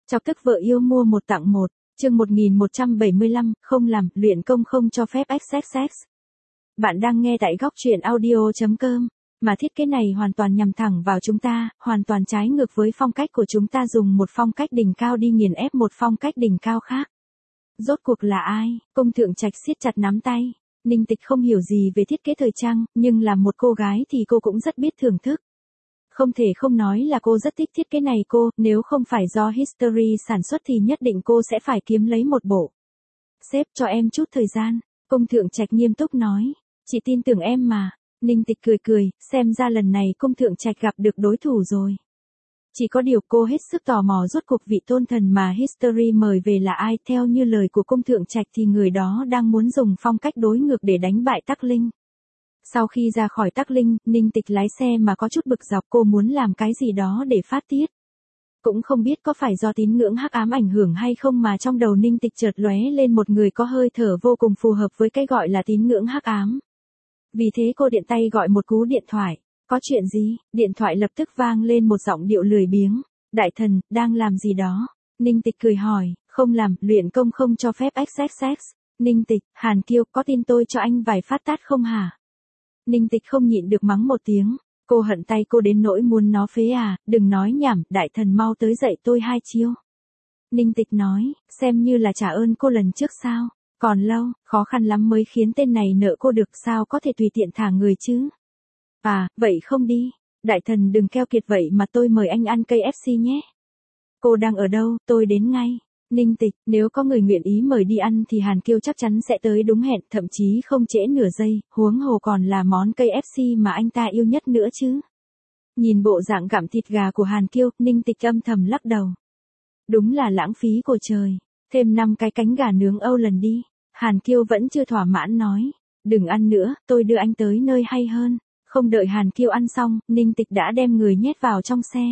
Chọc tức vợ yêu mua một tặng một, chương 1175, không làm, luyện công không cho phép XXX. Bạn đang nghe tại góc truyện audio.com, mà thiết kế này hoàn toàn nhằm thẳng vào chúng ta, hoàn toàn trái ngược với phong cách của chúng ta dùng một phong cách đỉnh cao đi nghiền ép một phong cách đỉnh cao khác. Rốt cuộc là ai? Công Thượng Trạch siết chặt nắm tay. Ninh Tịch không hiểu gì về thiết kế thời trang, nhưng là một cô gái thì cô cũng rất biết thưởng thức. Không thể không nói là cô rất thích thiết kế này nếu không phải do History sản xuất thì nhất định cô sẽ phải kiếm lấy một bộ. Sếp cho em chút thời gian, Công Thượng Trạch nghiêm túc nói. Chị tin tưởng em mà. Ninh Tịch cười, xem ra lần này Công Thượng Trạch gặp được đối thủ rồi. Chỉ có điều cô hết sức tò mò rốt cuộc vị tôn thần mà History mời về là ai. Theo như lời của Công Thượng Trạch thì người đó đang muốn dùng phong cách đối ngược để đánh bại Tắc Linh. Sau khi ra khỏi Tắc Linh, Ninh Tịch lái xe mà có chút bực dọc, cô muốn làm cái gì đó để phát tiết. Cũng không biết có phải do tín ngưỡng hắc ám ảnh hưởng hay không mà trong đầu Ninh Tịch chợt lóe lên một người có hơi thở vô cùng phù hợp với cái gọi là tín ngưỡng hắc ám. Vì thế cô điện tay gọi một cú điện thoại. Có chuyện gì? Điện thoại lập tức vang lên một giọng điệu lười biếng. Đại thần, đang làm gì đó? Ninh Tịch cười hỏi, không làm, luyện công không cho phép XXX. Ninh Tịch, Hàn Kiêu, có tin tôi cho anh vài phát tát không hả? Ninh Tịch không nhịn được mắng một tiếng. Cô hận tay cô đến nỗi muốn nó phế à, đừng nói nhảm, đại thần mau tới dạy tôi 2 chiêu. Ninh Tịch nói, xem như là trả ơn cô lần trước sao? Còn lâu, khó khăn lắm mới khiến tên này nợ cô được, sao có thể tùy tiện thả người chứ? À, vậy không đi. Đại thần đừng keo kiệt vậy mà, tôi mời anh ăn KFC nhé. Cô đang ở đâu, tôi đến ngay. Ninh Tịch, nếu có người nguyện ý mời đi ăn thì Hàn Kiêu chắc chắn sẽ tới đúng hẹn, thậm chí không trễ nửa giây, huống hồ còn là món KFC mà anh ta yêu nhất nữa chứ. Nhìn bộ dạng gặm thịt gà của Hàn Kiêu, Ninh Tịch âm thầm lắc đầu. Đúng là lãng phí của trời. Thêm 5 cái cánh gà nướng Âu lần đi. Hàn Kiêu vẫn chưa thỏa mãn nói. Đừng ăn nữa, tôi đưa anh tới nơi hay hơn. Không đợi Hàn Kiêu ăn xong, Ninh Tịch đã đem người nhét vào trong xe.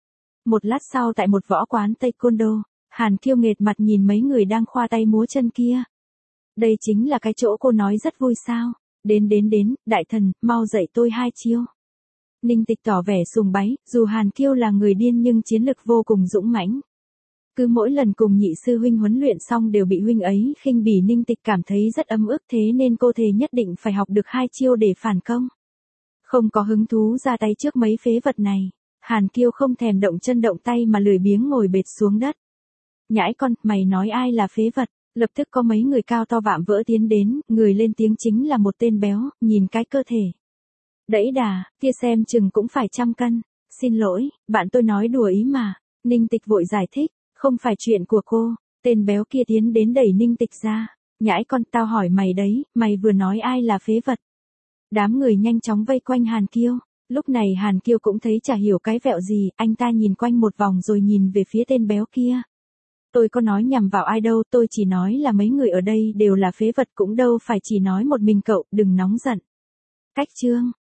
Một lát sau tại một võ quán Taekwondo, Hàn Kiêu nghệt mặt nhìn mấy người đang khoa tay múa chân kia. Đây chính là cái chỗ cô nói rất vui sao. Đến, đại thần, mau dạy tôi 2 chiêu. Ninh Tịch tỏ vẻ sùng bái, dù Hàn Kiêu là người điên nhưng chiến lực vô cùng dũng mãnh. Cứ mỗi lần cùng nhị sư huynh huấn luyện xong đều bị huynh ấy khinh bỉ, Ninh Tịch cảm thấy rất ấm ức, thế nên cô thề nhất định phải học được 2 chiêu để phản công. Không có hứng thú ra tay trước mấy phế vật này. Hàn Kiêu không thèm động chân động tay mà lười biếng ngồi bệt xuống đất. Nhãi con, mày nói ai là phế vật? Lập tức có mấy người cao to vạm vỡ tiến đến, người lên tiếng chính là một tên béo, nhìn cái cơ thể đẫy đà, kia xem chừng cũng phải 100 cân. Xin lỗi, bạn tôi nói đùa ý mà. Ninh Tịch vội giải thích, không phải chuyện của cô. Tên béo kia tiến đến đẩy Ninh Tịch ra. Nhãi con, tao hỏi mày đấy, mày vừa nói ai là phế vật? Đám người nhanh chóng vây quanh Hàn Kiêu. Lúc này Hàn Kiêu cũng thấy chả hiểu cái vẹo gì, anh ta nhìn quanh một vòng rồi nhìn về phía tên béo kia. Tôi có nói nhằm vào ai đâu, tôi chỉ nói là mấy người ở đây đều là phế vật, cũng đâu phải chỉ nói một mình cậu, đừng nóng giận. Cách chương,